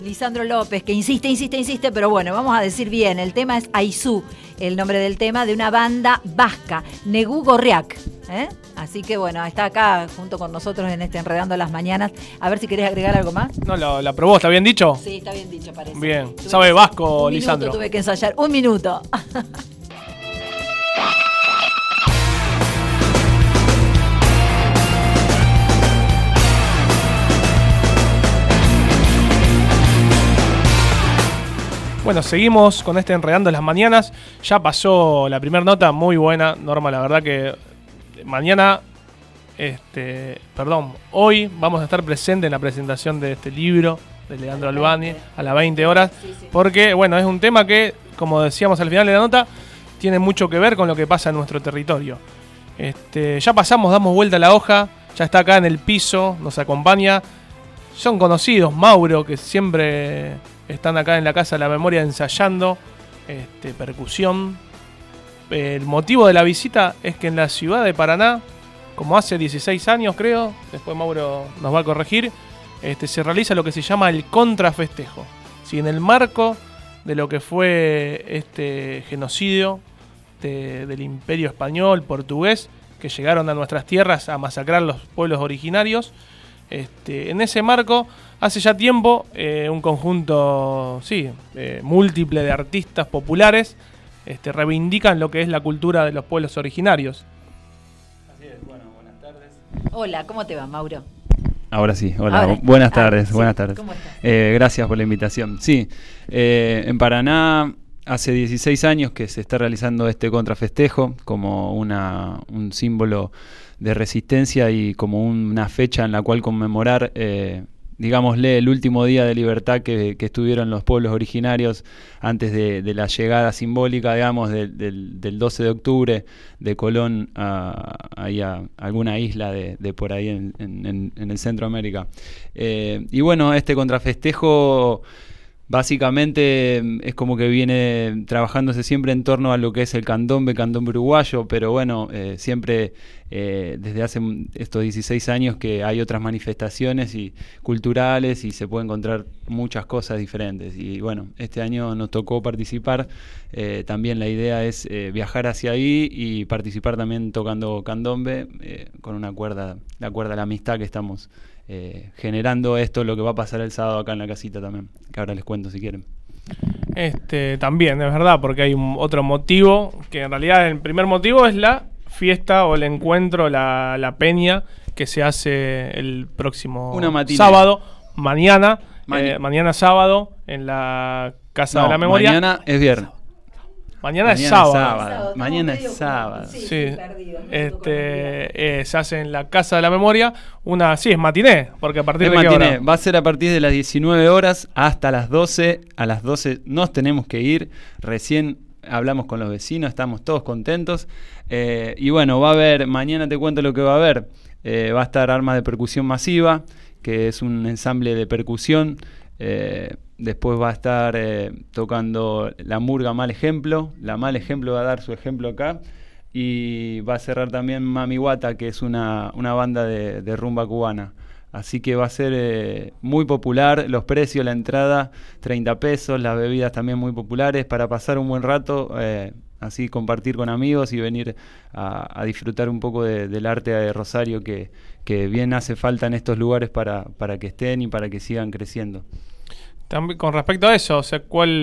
Lisandro López, que insiste, pero bueno, vamos a decir bien, el tema es Aizú, el nombre del tema de una banda vasca, Negu Gorriak, ¿eh? Así que bueno, está acá junto con nosotros en este Enredando las Mañanas. A ver si querés agregar algo más. No, la probó, ¿está bien dicho? Sí, está bien dicho, parece. Bien, sabe vasco, Lisandro. Tuve que ensayar, 1 minuto. Bueno, seguimos con este Enredando las Mañanas. Ya pasó la primera nota, muy buena, Norma, la verdad que hoy vamos a estar presentes en la presentación de este libro de Leandro Albani a las 20 horas, porque bueno, es un tema que, como decíamos al final de la nota, tiene mucho que ver con lo que pasa en nuestro territorio. Ya pasamos, damos vuelta a la hoja, ya está acá en el piso, nos acompaña. Son conocidos, Mauro, que siempre están acá en la Casa de la Memoria ensayando percusión. El motivo de la visita es que en la ciudad de Paraná, como hace 16 años creo, después Mauro nos va a corregir, se realiza lo que se llama el contrafestejo. ¿Sí? En el marco de lo que fue este genocidio del Imperio Español, portugués, que llegaron a nuestras tierras a masacrar los pueblos originarios. En ese marco, hace ya tiempo, un conjunto múltiple de artistas populares reivindican lo que es la cultura de los pueblos originarios. Así es, bueno, buenas tardes. Hola, ¿cómo te va, Mauro? Ahora sí, hola, buenas tardes, buenas tardes. ¿Cómo estás? Gracias por la invitación. Sí, en Paraná hace 16 años que se está realizando este contrafestejo como un símbolo de resistencia y como una fecha en la cual conmemorar, digámosle, el último día de libertad que estuvieron los pueblos originarios antes de la llegada simbólica, digamos, del 12 de octubre de Colón a alguna isla de por ahí en el Centroamérica. Y bueno, este contrafestejo básicamente es como que viene trabajándose siempre en torno a lo que es el candombe uruguayo, pero bueno, siempre desde hace estos 16 años que hay otras manifestaciones culturales y se puede encontrar muchas cosas diferentes. Y bueno, este año nos tocó participar, también la idea es viajar hacia ahí y participar también tocando candombe con la cuerda de la amistad que estamos generando. Esto lo que va a pasar el sábado acá en la casita también, que ahora les cuento si quieren. También es verdad, porque hay otro motivo, que en realidad el primer motivo es la fiesta o el encuentro, la peña que se hace el próximo sábado, mañana sábado en la Casa de la Memoria. Mañana es viernes. Mañana es sábado. Mañana es sábado. Sí, perdido. Se hace en la Casa de la Memoria es matiné, porque a partir de matiné. ¿qué hora? Va a ser a partir de las 19 horas hasta las 12. A las 12 nos tenemos que ir. Recién hablamos con los vecinos, estamos todos contentos. Y bueno, va a haber, mañana te cuento lo que va a haber. Va a estar Armas de Percusión Masiva, que es un ensamble de percusión. Después va a estar tocando la murga Mal Ejemplo. La Mal Ejemplo va a dar su ejemplo acá. Y va a cerrar también Mami Guata, que es una banda de rumba cubana. Así que va a ser muy popular. Los precios, la entrada, 30 pesos. Las bebidas también muy populares para pasar un buen rato. Así compartir con amigos y venir a disfrutar un poco del arte de Rosario que bien hace falta en estos lugares para que estén y para que sigan creciendo. También con respecto a eso, o sea,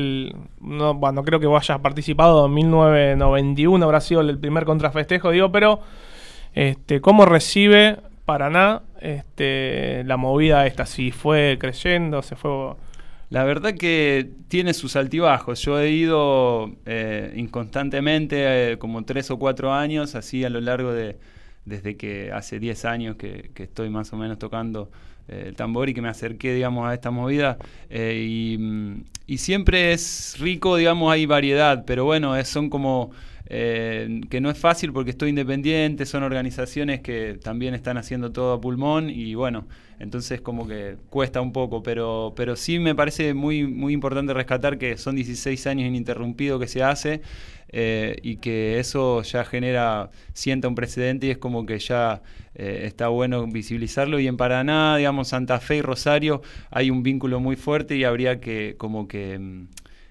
no creo que hayas participado en 1991, habrá sido el primer contrafestejo, pero ¿cómo recibe Paraná la movida esta? Si fue creciendo, se fue... La verdad que tiene sus altibajos. Yo he ido inconstantemente, como 3 o 4 años, así a lo largo desde que hace 10 años que estoy más o menos tocando el tambor y que me acerqué, digamos, a esta movida. Y siempre es rico, digamos, hay variedad, pero bueno, son como que no es fácil porque estoy independiente, son organizaciones que también están haciendo todo a pulmón y bueno, entonces como que cuesta un poco, pero sí me parece muy, muy importante rescatar que son 16 años ininterrumpidos que se hace y que eso ya sienta un precedente y es como que ya está bueno visibilizarlo. Y en Paraná, digamos, Santa Fe y Rosario hay un vínculo muy fuerte y habría que como que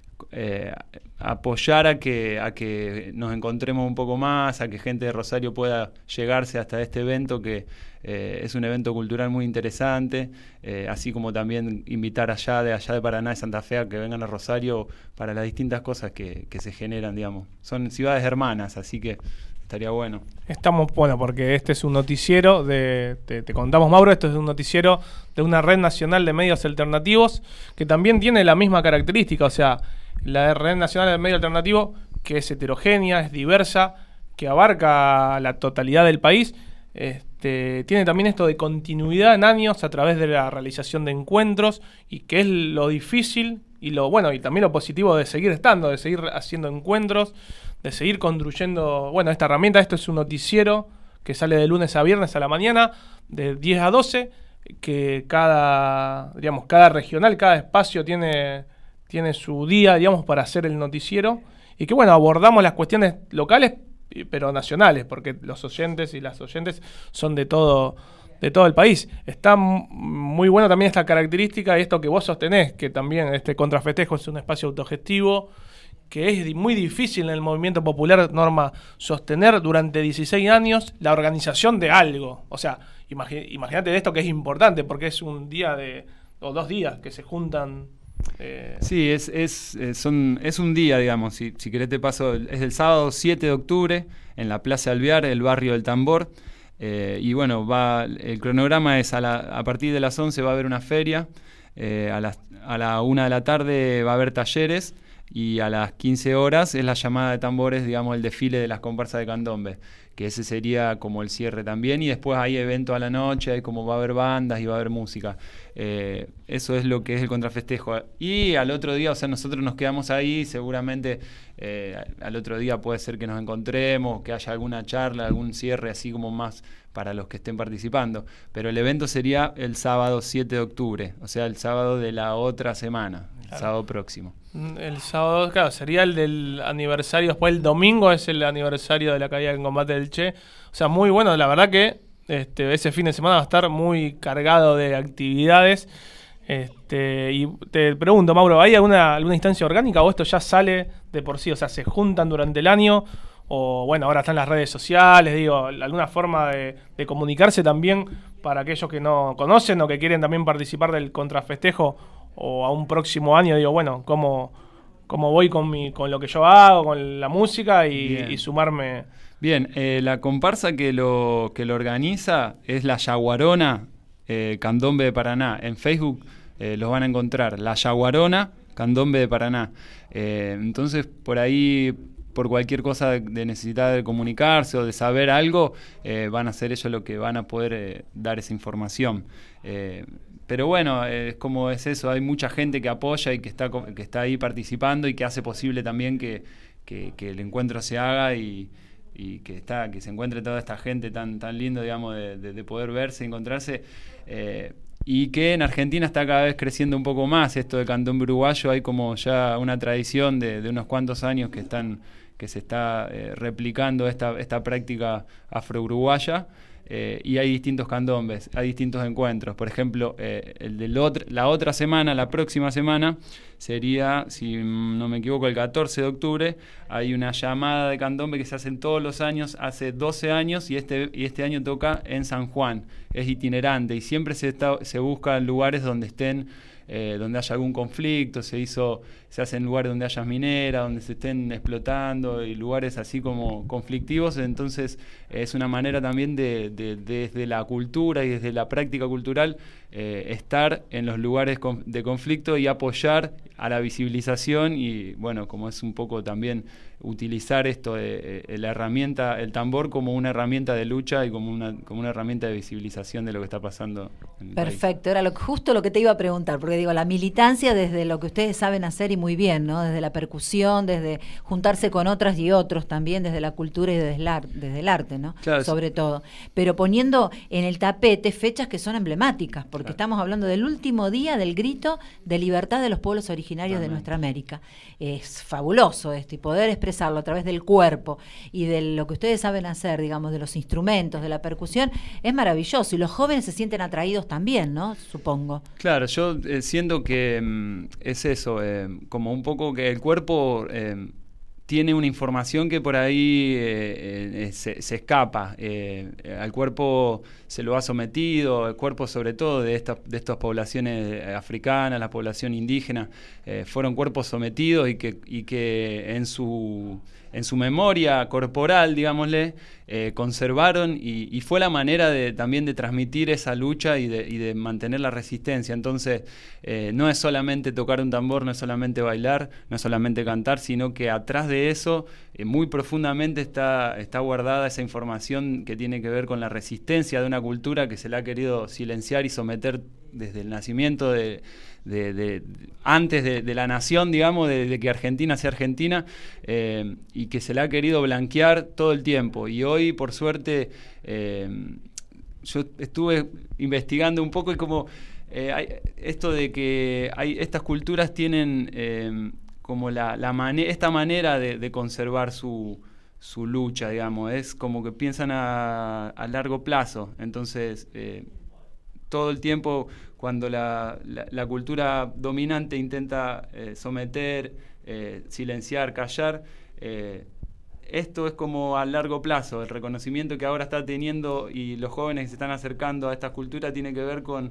apoyar a que nos encontremos un poco más, a que gente de Rosario pueda llegarse hasta este evento que es un evento cultural muy interesante, así como también invitar allá de Paraná, de Santa Fe, a que vengan a Rosario para las distintas cosas que se generan, digamos. Son ciudades hermanas, así que estaría bueno. Estamos, bueno, porque este es un noticiero te contamos, Mauro, esto es un noticiero de una red nacional de medios alternativos que también tiene la misma característica, o sea, la red nacional de medios alternativos que es heterogénea, es diversa, que abarca la totalidad del país, tiene también esto de continuidad en años a través de la realización de encuentros y que es lo difícil y lo bueno y también lo positivo de seguir estando, de seguir haciendo encuentros, de seguir construyendo, bueno, esta herramienta. Esto es un noticiero que sale de lunes a viernes a la mañana, de 10 a 12, que cada regional, cada espacio tiene su día, digamos, para hacer el noticiero, y que, bueno, abordamos las cuestiones locales, pero nacionales, porque los oyentes y las oyentes son de todo el país. Está muy bueno también esta característica y esto que vos sostenés, que también este contrafestejo es un espacio autogestivo, que es muy difícil en el movimiento popular, Norma, sostener durante 16 años la organización de algo. O sea, imagínate de esto que es importante, porque es un día o 2 días que se juntan. Sí, es un día, digamos, si querés te paso, es el sábado 7 de octubre en la Plaza Alvear, el barrio del Tambor, y bueno, el cronograma es a partir de las 11 va a haber una feria, a la 1 de la tarde va a haber talleres, y a las 15 horas es la llamada de tambores, digamos, el desfile de las comparsas de candombe, que ese sería como el cierre también, y después hay evento a la noche, hay como va a haber bandas y va a haber música. Eso es lo que es el contrafestejo. Y al otro día, o sea, nosotros nos quedamos ahí, seguramente al otro día puede ser que nos encontremos, que haya alguna charla, algún cierre así como más para los que estén participando. Pero el evento sería el sábado 7 de octubre, o sea, el sábado de la otra semana, el sábado próximo. El sábado, claro, sería el del aniversario, después el domingo es el aniversario de la caída en combate del Che. O sea, muy bueno, la verdad que ese fin de semana va a estar muy cargado de actividades. Y te pregunto, Mauro, ¿hay alguna instancia orgánica o esto ya sale de por sí? O sea, ¿se juntan durante el año? O bueno, ahora están las redes sociales, digo, alguna forma de comunicarse también para aquellos que no conocen o que quieren también participar del contrafestejo o a un próximo año, digo, bueno, ¿cómo voy con lo que yo hago, con la música y sumarme? Bien, la comparsa que lo organiza es la Yaguarona Candombe de Paraná. En Facebook los van a encontrar, la Yaguarona Candombe de Paraná. Entonces, por ahí, por cualquier cosa de necesidad de comunicarse o de saber algo, van a ser ellos los que van a poder dar esa información. Pero bueno, es como es eso, hay mucha gente que apoya y que está ahí participando y que hace posible también que el encuentro se haga y que se encuentre toda esta gente tan lindo, digamos, de poder verse, encontrarse, y que en Argentina está cada vez creciendo un poco más esto del candombe uruguayo. Hay como ya una tradición de unos cuantos años que se está replicando esta práctica afro-uruguaya. Y hay distintos candombes, hay distintos encuentros. Por ejemplo, la otra semana, la próxima semana, sería, si no me equivoco, el 14 de octubre, hay una llamada de candombe que se hacen todos los años, hace 12 años, y este año toca en San Juan. Es itinerante y siempre se buscan lugares donde donde haya algún conflicto, se hace en lugares donde haya mineras, donde se estén explotando, y lugares así como conflictivos. Entonces es una manera también desde la cultura y desde la práctica cultural estar en los lugares de conflicto y apoyar a la visibilización y, bueno, como es un poco también utilizar esto, la herramienta, el tambor como una herramienta de lucha y como una herramienta de visibilización de lo que está pasando en el Perfecto, país. era justo lo que te iba a preguntar, porque digo, la militancia desde lo que ustedes saben hacer y muy bien, ¿no? Desde la percusión, desde juntarse con otras y otros también, desde la cultura y desde el arte, ¿no? Claro, sobre todo. Pero poniendo en el tapete fechas que son emblemáticas, porque claro, estamos hablando del último día del grito de libertad de los pueblos originarios de nuestra América. Es fabuloso esto, y poder expresarlo a través del cuerpo y de lo que ustedes saben hacer, digamos, de los instrumentos, de la percusión, es maravilloso. Y los jóvenes se sienten atraídos también, ¿no? Supongo. Claro, yo siento que es eso, como un poco que el cuerpo tiene una información que por ahí se escapa. Al cuerpo se lo ha sometido, el cuerpo sobre todo de estas poblaciones africanas, la población indígena, fueron cuerpos sometidos y que en su memoria corporal, digámosle, conservaron y fue la manera también de transmitir esa lucha y de mantener la resistencia. Entonces, no es solamente tocar un tambor, no es solamente bailar, no es solamente cantar, sino que atrás de eso, muy profundamente está guardada esa información que tiene que ver con la resistencia de una cultura que se la ha querido silenciar y someter desde el nacimiento antes de la nación, digamos, de que Argentina sea Argentina, y que se la ha querido blanquear todo el tiempo. Y hoy, por suerte, yo estuve investigando un poco y como esto de que estas culturas tienen como esta manera de conservar su lucha, digamos, es como que piensan a largo plazo. Entonces, todo el tiempo cuando la cultura dominante intenta someter, silenciar, callar, esto es como a largo plazo. El reconocimiento que ahora está teniendo y los jóvenes que se están acercando a estas culturas tiene que ver con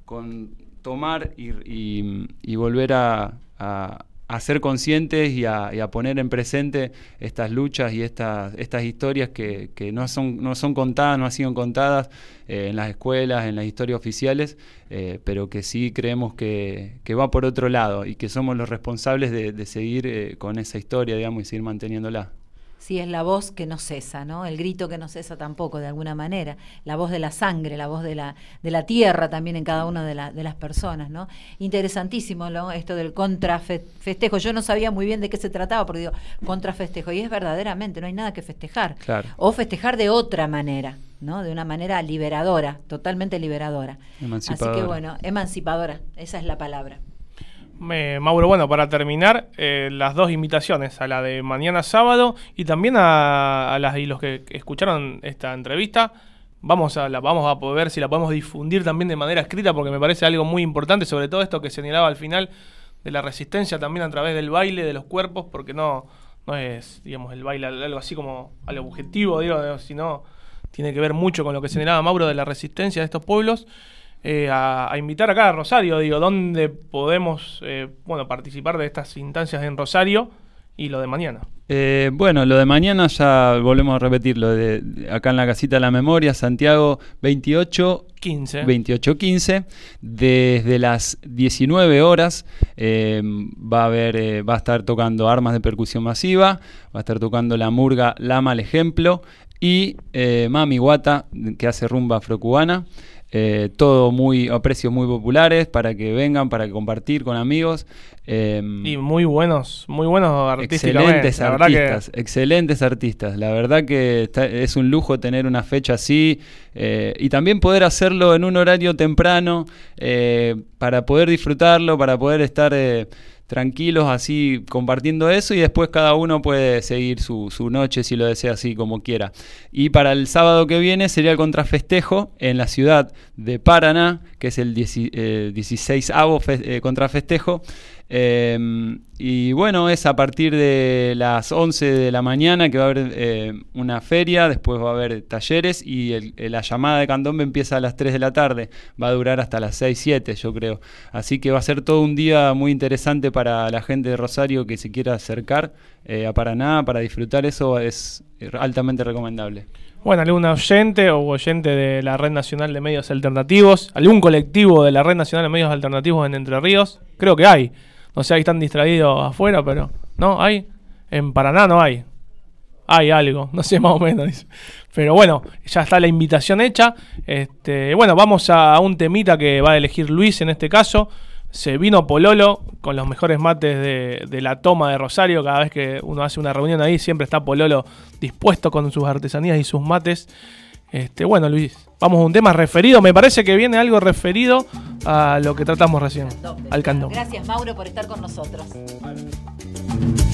tomar y volver a ser conscientes y a poner en presente estas luchas y estas historias que no son contadas, no han sido contadas en las escuelas, en las historias oficiales, pero que sí creemos que va por otro lado y que somos los responsables de seguir con esa historia, digamos, y seguir manteniéndola. Sí, es la voz que no cesa, ¿no? El grito que no cesa tampoco, de alguna manera. La voz de la sangre, la voz de la tierra también en cada una de las personas, ¿no? Interesantísimo, ¿no? Esto del contrafestejo. Yo no sabía muy bien de qué se trataba, porque digo, contrafestejo. Y es verdaderamente, no hay nada que festejar. Claro. O festejar de otra manera, ¿no? De una manera liberadora, totalmente liberadora. Emancipadora. Así que bueno, emancipadora, esa es la palabra. Mauro, bueno, para terminar, las dos invitaciones, a la de mañana sábado y también a las y los que escucharon esta entrevista, vamos a poder ver si la podemos difundir también de manera escrita, porque me parece algo muy importante, sobre todo esto que señalaba al final de la resistencia también a través del baile, de los cuerpos, porque no es, digamos, el baile algo así como algo objetivo, sino tiene que ver mucho con lo que señalaba Mauro de la resistencia de estos pueblos. A invitar acá a Rosario, ¿dónde podemos participar de estas instancias en Rosario y lo de mañana? Bueno, lo de mañana ya volvemos a repetir, lo de acá en la Casita de la Memoria, Santiago 2815, desde las 19 horas va a estar tocando Armas de Percusión Masiva, va a estar tocando la murga Lama al Ejemplo y Mami Guata, que hace rumba afrocubana. Todo a precios muy populares para que vengan, para compartir con amigos. Y muy buenos artísticamente. Excelentes artistas. La verdad que es un lujo tener una fecha así y también poder hacerlo en un horario temprano para poder disfrutarlo, para poder estar tranquilos así compartiendo eso, y después cada uno puede seguir su noche si lo desea así como quiera. Y para el sábado que viene sería el contrafestejo en la ciudad de Paraná, que es el 16avo contrafestejo. Y bueno, es a partir de las 11 de la mañana que va a haber una feria, después va a haber talleres y la llamada de candombe empieza a las 3 de la tarde, va a durar hasta las 6, 7 yo creo, así que va a ser todo un día muy interesante para la gente de Rosario que se quiera acercar a Paraná para disfrutar. Eso es altamente recomendable. Bueno, algún oyente o oyente de la Red Nacional de Medios Alternativos, algún colectivo de la Red Nacional de Medios Alternativos en Entre Ríos, creo que hay. No sé, ahí están distraídos afuera, pero ¿no? ¿Hay? En Paraná no hay. Hay algo, no sé más o menos. Dice. Pero bueno, ya está la invitación hecha. Bueno, vamos a un temita que va a elegir Luis en este caso. Se vino Pololo con los mejores mates de la Toma de Rosario. Cada vez que uno hace una reunión ahí, siempre está Pololo dispuesto con sus artesanías y sus mates. Bueno, Luis, vamos a un tema referido. Me parece que viene algo referido a lo que tratamos recién, al candombe. Gracias, Mauro, por estar con nosotros.